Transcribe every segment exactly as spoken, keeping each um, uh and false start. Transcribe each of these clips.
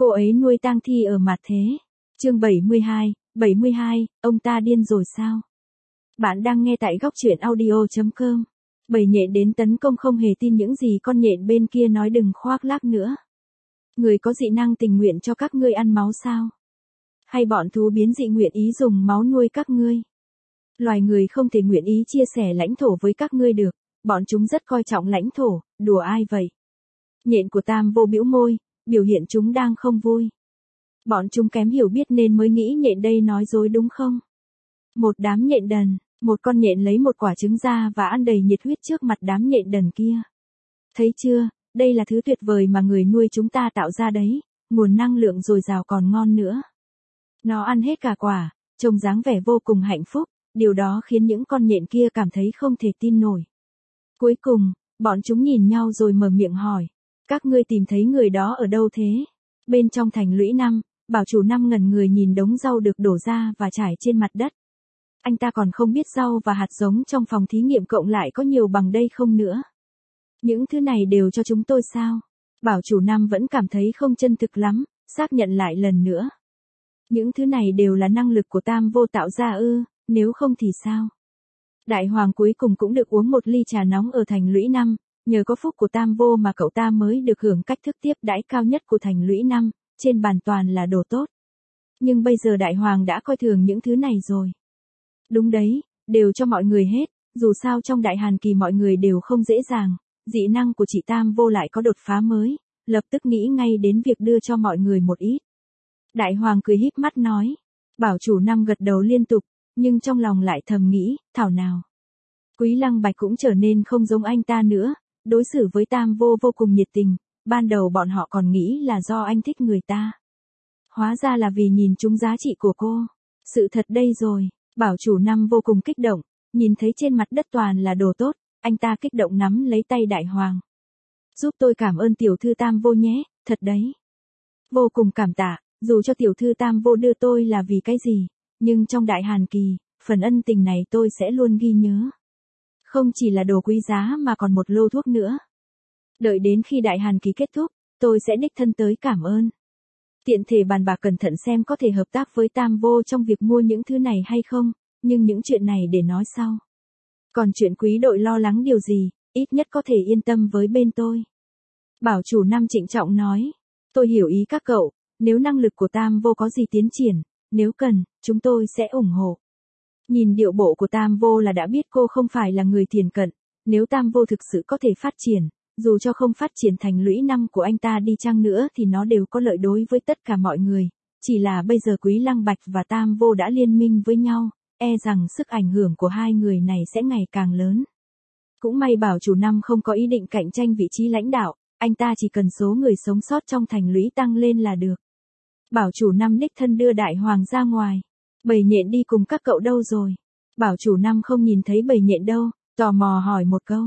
Cô ấy nuôi tang thi ở mặt thế. Chương bảy mươi hai, bảy mươi hai, ông ta điên rồi sao? Bạn đang nghe tại góc truyện audio chấm com. Bầy nhện đến tấn công không hề tin những gì con nhện bên kia nói, đừng khoác lác nữa. Người có dị năng tình nguyện cho các ngươi ăn máu sao? Hay bọn thú biến dị nguyện ý dùng máu nuôi các ngươi? Loài người không thể nguyện ý chia sẻ lãnh thổ với các ngươi được, bọn chúng rất coi trọng lãnh thổ, đùa ai vậy? Nhện của Tam Vô bĩu môi, biểu hiện chúng đang không vui. Bọn chúng kém hiểu biết nên mới nghĩ nhện đây nói dối đúng không? Một đám nhện đần, một con nhện lấy một quả trứng ra và ăn đầy nhiệt huyết trước mặt đám nhện đần kia. Thấy chưa, đây là thứ tuyệt vời mà người nuôi chúng ta tạo ra đấy, nguồn năng lượng dồi dào còn ngon nữa. Nó ăn hết cả quả, trông dáng vẻ vô cùng hạnh phúc, điều đó khiến những con nhện kia cảm thấy không thể tin nổi. Cuối cùng, bọn chúng nhìn nhau rồi mở miệng hỏi, các ngươi tìm thấy người đó ở đâu thế? Bên trong thành lũy năm, bảo chủ năm ngẩn người nhìn đống rau được đổ ra và trải trên mặt đất. Anh ta còn không biết rau và hạt giống trong phòng thí nghiệm cộng lại có nhiều bằng đây không nữa. Những thứ này đều cho chúng tôi sao? Bảo chủ năm vẫn cảm thấy không chân thực lắm, xác nhận lại lần nữa. Những thứ này đều là năng lực của Tam Vô tạo ra ư, nếu không thì sao? Đại hoàng cuối cùng cũng được uống một ly trà nóng ở thành lũy năm, nhờ có phúc của Tam Vô mà cậu ta mới được hưởng cách thức tiếp đãi cao nhất của thành lũy năm, trên bàn toàn là đồ tốt. Nhưng bây giờ đại hoàng đã coi thường những thứ này rồi. Đúng đấy, đều cho mọi người hết, dù sao trong đại hàn kỳ mọi người đều không dễ dàng, dị năng của chị Tam Vô lại có đột phá mới, lập tức nghĩ ngay đến việc đưa cho mọi người một ít. Đại hoàng cười híp mắt nói, bảo chủ năm gật đầu liên tục, nhưng trong lòng lại thầm nghĩ, thảo nào. Quý Lăng Bạch cũng trở nên không giống anh ta nữa, đối xử với Tam Vô vô cùng nhiệt tình, ban đầu bọn họ còn nghĩ là do anh thích người ta. Hóa ra là vì nhìn trúng giá trị của cô. Sự thật đây rồi, bảo chủ năm vô cùng kích động, nhìn thấy trên mặt đất toàn là đồ tốt, anh ta kích động nắm lấy tay đại hoàng. Giúp tôi cảm ơn tiểu thư Tam Vô nhé, thật đấy. Vô cùng cảm tạ, dù cho tiểu thư Tam Vô đưa tôi là vì cái gì, nhưng trong đại hàn kỳ, phần ân tình này tôi sẽ luôn ghi nhớ. Không chỉ là đồ quý giá mà còn một lô thuốc nữa. Đợi đến khi đại hàn kỳ kết thúc, tôi sẽ đích thân tới cảm ơn. Tiện thể bàn bạc cẩn thận xem có thể hợp tác với Tam Vô trong việc mua những thứ này hay không, nhưng những chuyện này để nói sau. Còn chuyện quý đội lo lắng điều gì, ít nhất có thể yên tâm với bên tôi. Bảo chủ năm trịnh trọng nói, tôi hiểu ý các cậu, nếu năng lực của Tam Vô có gì tiến triển, nếu cần, chúng tôi sẽ ủng hộ. Nhìn điệu bộ của Tam Vô là đã biết cô không phải là người thiển cận, nếu Tam Vô thực sự có thể phát triển, dù cho không phát triển thành lũy năm của anh ta đi chăng nữa thì nó đều có lợi đối với tất cả mọi người, chỉ là bây giờ Quý Lăng Bạch và Tam Vô đã liên minh với nhau, e rằng sức ảnh hưởng của hai người này sẽ ngày càng lớn. Cũng may bảo chủ năm không có ý định cạnh tranh vị trí lãnh đạo, anh ta chỉ cần số người sống sót trong thành lũy tăng lên là được. Bảo chủ năm đích thân đưa đại hoàng ra ngoài. Bầy nhện đi cùng các cậu đâu rồi? Bảo chủ năm không nhìn thấy bầy nhện đâu, tò mò hỏi một câu.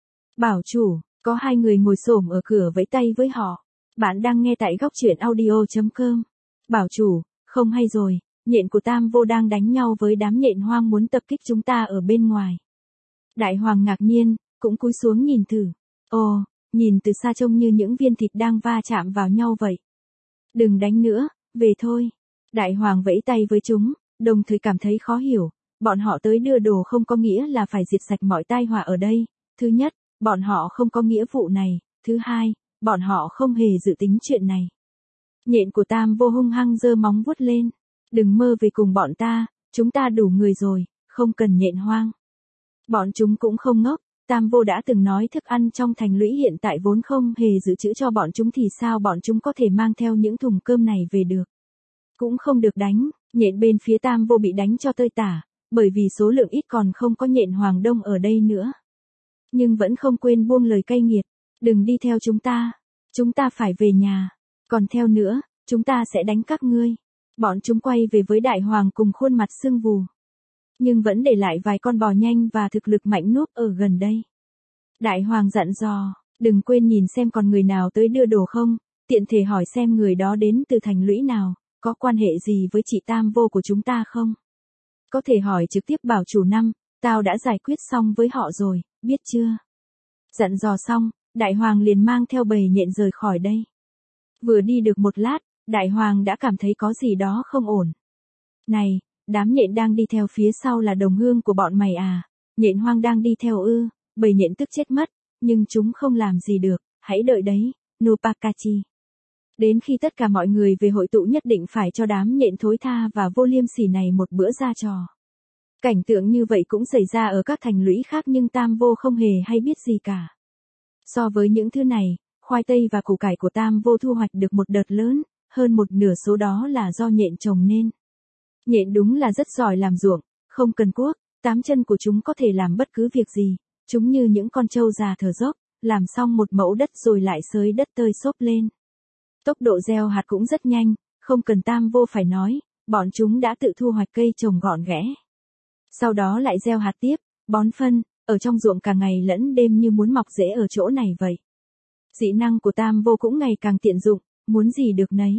Bảo chủ, có hai người ngồi xổm ở cửa vẫy tay với họ. Bạn đang nghe tại góc truyện audio chấm com. Bảo chủ, không hay rồi, nhện của Tam Vô đang đánh nhau với đám nhện hoang muốn tập kích chúng ta ở bên ngoài. Đại hoàng ngạc nhiên, cũng cúi xuống nhìn thử. Ồ, nhìn từ xa trông như những viên thịt đang va chạm vào nhau vậy. Đừng đánh nữa, về thôi. Đại hoàng vẫy tay với chúng, đồng thời cảm thấy khó hiểu, bọn họ tới đưa đồ không có nghĩa là phải diệt sạch mọi tai họa ở đây. Thứ nhất, bọn họ không có nghĩa vụ này, thứ hai, bọn họ không hề dự tính chuyện này. Nhện của Tam Vô hung hăng giơ móng vuốt lên, đừng mơ về cùng bọn ta, chúng ta đủ người rồi, không cần nhện hoang. Bọn chúng cũng không ngốc, Tam Vô đã từng nói thức ăn trong thành lũy hiện tại vốn không hề dự trữ cho bọn chúng thì sao bọn chúng có thể mang theo những thùng cơm này về được. Cũng không được đánh, nhện bên phía Tam Vô bị đánh cho tơi tả, bởi vì số lượng ít còn không có nhện hoàng đông ở đây nữa. Nhưng vẫn không quên buông lời cay nghiệt, đừng đi theo chúng ta, chúng ta phải về nhà, còn theo nữa, chúng ta sẽ đánh các ngươi. Bọn chúng quay về với đại hoàng cùng khuôn mặt sưng vù. Nhưng vẫn để lại vài con bò nhanh và thực lực mạnh núp ở gần đây. Đại hoàng dặn dò, đừng quên nhìn xem còn người nào tới đưa đồ không, tiện thể hỏi xem người đó đến từ thành lũy nào. Có quan hệ gì với chị Tam Vô của chúng ta không? Có thể hỏi trực tiếp bảo chủ năm, tao đã giải quyết xong với họ rồi, biết chưa? Dặn dò xong, đại hoàng liền mang theo bầy nhện rời khỏi đây. Vừa đi được một lát, Đại hoàng đã cảm thấy có gì đó không ổn. Này, đám nhện đang đi theo phía sau là đồng hương của bọn mày à? Nhện hoang đang đi theo ư? Bầy nhện tức chết mất, nhưng chúng không làm gì được, hãy đợi đấy, Nupakachi. Đến khi tất cả mọi người về hội tụ nhất định phải cho đám nhện thối tha và vô liêm sỉ này một bữa ra trò. Cảnh tượng như vậy cũng xảy ra ở các thành lũy khác nhưng Tam Vô không hề hay biết gì cả. So với những thứ này, khoai tây và củ cải của Tam Vô thu hoạch được một đợt lớn, hơn một nửa số đó là do nhện trồng nên. Nhện đúng là rất giỏi làm ruộng, không cần cuốc, tám chân của chúng có thể làm bất cứ việc gì, chúng như những con trâu già thở dốc, làm xong một mẫu đất rồi lại xới đất tơi xốp lên. Tốc độ gieo hạt cũng rất nhanh, không cần Tam Vô phải nói, bọn chúng đã tự thu hoạch cây trồng gọn ghẽ. Sau đó lại gieo hạt tiếp, bón phân, ở trong ruộng cả ngày lẫn đêm như muốn mọc rễ ở chỗ này vậy. Dị năng của Tam Vô cũng ngày càng tiện dụng, muốn gì được nấy.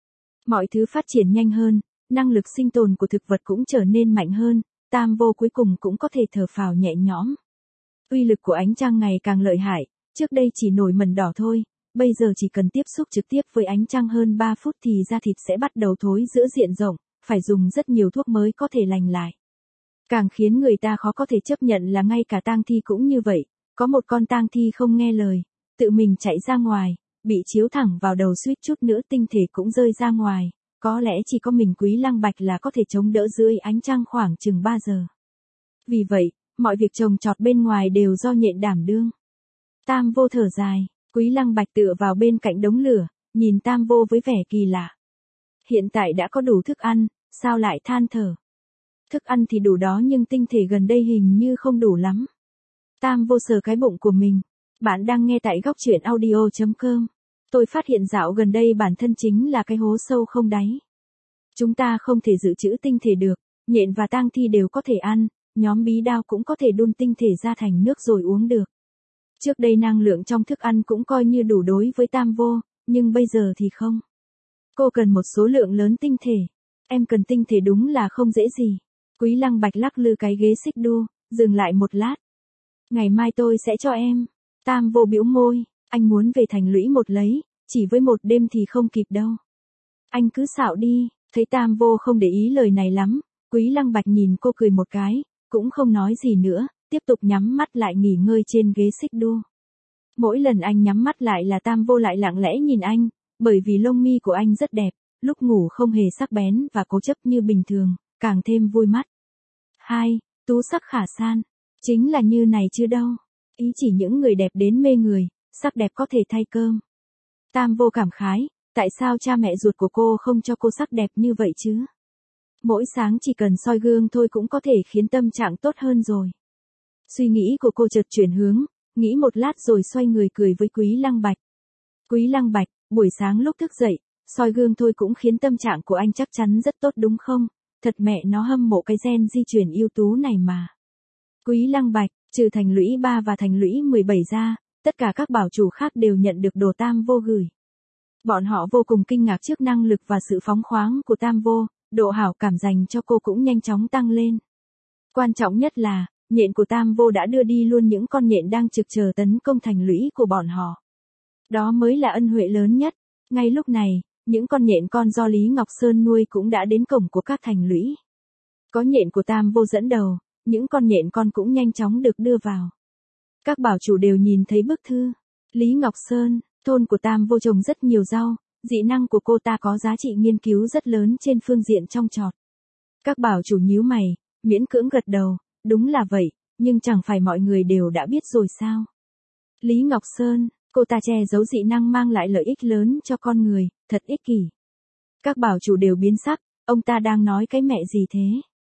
Mọi thứ phát triển nhanh hơn, năng lực sinh tồn của thực vật cũng trở nên mạnh hơn, Tam Vô cuối cùng cũng có thể thở phào nhẹ nhõm. Uy lực của ánh trăng ngày càng lợi hại, trước đây chỉ nổi mẩn đỏ thôi, bây giờ chỉ cần tiếp xúc trực tiếp với ánh trăng hơn ba phút thì da thịt sẽ bắt đầu thối rữa diện rộng, phải dùng rất nhiều thuốc mới có thể lành lại. Càng khiến người ta khó có thể chấp nhận là ngay cả tang thi cũng như vậy, có một con tang thi không nghe lời, tự mình chạy ra ngoài, bị chiếu thẳng vào đầu suýt chút nữa tinh thể cũng rơi ra ngoài, có lẽ chỉ có mình Quý Lăng Bạch là có thể chống đỡ dưới ánh trăng khoảng chừng ba giờ. Vì vậy, mọi việc trồng trọt bên ngoài đều do nhện đảm đương. Tam Vô thở dài, Quý Lăng Bạch tựa vào bên cạnh đống lửa, nhìn Tam Vô với vẻ kỳ lạ. Hiện tại đã có đủ thức ăn, sao lại than thở? Thức ăn thì đủ đó nhưng tinh thể gần đây hình như không đủ lắm. Tam Vô sờ cái bụng của mình. Bạn đang nghe tại góc truyện audio chấm com. Tôi phát hiện dạo gần đây bản thân chính là cái hố sâu không đáy. Chúng ta không thể dự trữ tinh thể được, nhện và tang thi đều có thể ăn, nhóm bí đao cũng có thể đun tinh thể ra thành nước rồi uống được. Trước đây năng lượng trong thức ăn cũng coi như đủ đối với Tam Vô, nhưng bây giờ thì không. Cô cần một số lượng lớn tinh thể. Em cần tinh thể đúng là không dễ gì. Quý Lăng Bạch lắc lư cái ghế xích đu, dừng lại một lát. Ngày mai tôi sẽ cho em. Tam Vô bĩu môi, anh muốn về thành lũy một lấy, chỉ với một đêm thì không kịp đâu. Anh cứ xạo đi, thấy Tam Vô không để ý lời này lắm, Quý Lăng Bạch nhìn cô cười một cái, cũng không nói gì nữa, tiếp tục nhắm mắt lại nghỉ ngơi trên ghế xích đu. Mỗi lần anh nhắm mắt lại là Tam Vô lại lặng lẽ nhìn anh, bởi vì lông mi của anh rất đẹp, lúc ngủ không hề sắc bén và cố chấp như bình thường, càng thêm vui mắt. Hai, tú sắc khả san, chính là như này chứ đâu. Ý chỉ những người đẹp đến mê người, sắc đẹp có thể thay cơm. Tam Vô cảm khái, tại sao cha mẹ ruột của cô không cho cô sắc đẹp như vậy chứ? Mỗi sáng chỉ cần soi gương thôi cũng có thể khiến tâm trạng tốt hơn rồi. Suy nghĩ của cô chợt chuyển hướng, nghĩ một lát rồi xoay người cười với Quý Lăng Bạch. Quý Lăng Bạch, buổi sáng lúc thức dậy, soi gương thôi cũng khiến tâm trạng của anh chắc chắn rất tốt đúng không? Thật mẹ nó hâm mộ cái gen di truyền ưu tú này mà. Quý Lăng Bạch, trừ thành lũy ba và thành lũy mười bảy ra, tất cả các bảo chủ khác đều nhận được đồ Tam Vô gửi. Bọn họ vô cùng kinh ngạc trước năng lực và sự phóng khoáng của Tam Vô, độ hảo cảm dành cho cô cũng nhanh chóng tăng lên. Quan trọng nhất là, nhện của Tam Vô đã đưa đi luôn những con nhện đang trực chờ tấn công thành lũy của bọn họ. Đó mới là ân huệ lớn nhất. Ngay lúc này, những con nhện con do Lý Ngọc Sơn nuôi cũng đã đến cổng của các thành lũy. Có nhện của Tam Vô dẫn đầu, những con nhện con cũng nhanh chóng được đưa vào. Các bảo chủ đều nhìn thấy bức thư. Lý Ngọc Sơn, thôn của Tam Vô trồng rất nhiều rau, dị năng của cô ta có giá trị nghiên cứu rất lớn trên phương diện trong trọt. Các bảo chủ nhíu mày, miễn cưỡng gật đầu, đúng là vậy, nhưng chẳng phải mọi người đều đã biết rồi sao? Lý Ngọc Sơn, cô ta che giấu dị năng mang lại lợi ích lớn cho con người, thật ích kỷ. Các bảo chủ đều biến sắc, ông ta đang nói cái mẹ gì thế?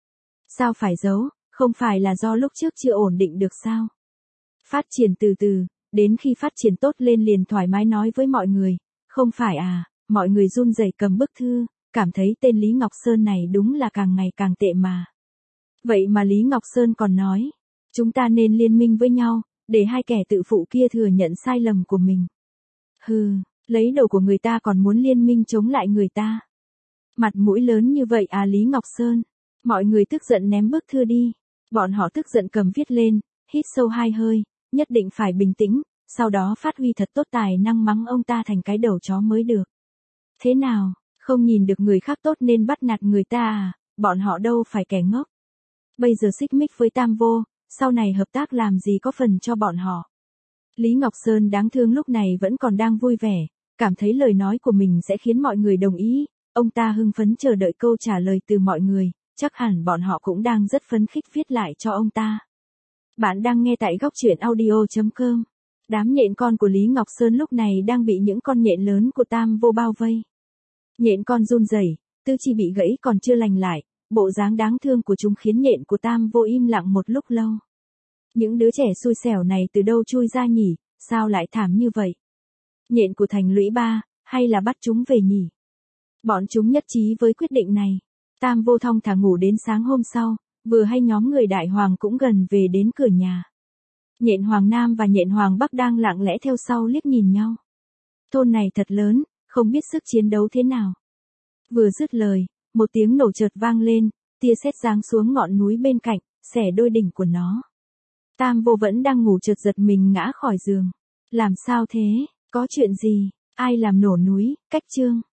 Sao phải giấu, không phải là do lúc trước chưa ổn định được sao? Phát triển từ từ, đến khi phát triển tốt lên liền thoải mái nói với mọi người, không phải à, mọi người run rẩy cầm bức thư, cảm thấy tên Lý Ngọc Sơn này đúng là càng ngày càng tệ mà. Vậy mà Lý Ngọc Sơn còn nói, chúng ta nên liên minh với nhau, để hai kẻ tự phụ kia thừa nhận sai lầm của mình. Hừ, lấy đồ của người ta còn muốn liên minh chống lại người ta. Mặt mũi lớn như vậy à Lý Ngọc Sơn. Mọi người tức giận ném bức thư đi. Bọn họ tức giận cầm viết lên, hít sâu hai hơi, nhất định phải bình tĩnh, sau đó phát huy thật tốt tài năng mắng ông ta thành cái đầu chó mới được. Thế nào, Không nhìn được người khác tốt nên bắt nạt người ta à, bọn họ đâu phải kẻ ngốc. Bây giờ xích mích với Tam Vô, sau này hợp tác làm gì có phần cho bọn họ. Lý Ngọc Sơn đáng thương lúc này vẫn còn đang vui vẻ, cảm thấy lời nói của mình sẽ khiến mọi người đồng ý, ông ta hưng phấn chờ đợi câu trả lời từ mọi người, chắc hẳn bọn họ cũng đang rất phấn khích viết lại cho ông ta. Bạn đang nghe tại góc truyện audio chấm com. Đám nhện con của Lý Ngọc Sơn lúc này đang bị những con nhện lớn của Tam Vô bao vây. Nhện con run rẩy, tư chi bị gãy còn chưa lành lại, bộ dáng đáng thương của chúng khiến nhện của Tam Vô im lặng một lúc lâu. Những đứa trẻ xui xẻo này từ đâu chui ra nhỉ, sao lại thảm như vậy? Nhện của Thành Lũy Ba, hay là bắt chúng về nhỉ? Bọn chúng nhất trí với quyết định này. Tam Vô thong thả ngủ đến sáng hôm sau, vừa hay nhóm người Đại Hoàng cũng gần về đến cửa nhà. Nhện Hoàng Nam và nhện Hoàng Bắc đang lặng lẽ theo sau liếc nhìn nhau. Thôn này thật lớn, không biết sức chiến đấu thế nào. Vừa dứt lời, một tiếng nổ chợt vang lên, tia sét giáng xuống ngọn núi bên cạnh, xẻ đôi đỉnh của nó. Tam Vô vẫn đang ngủ chợt giật mình ngã khỏi giường. Làm sao thế? Có chuyện gì? Ai làm nổ núi? Cách Chương.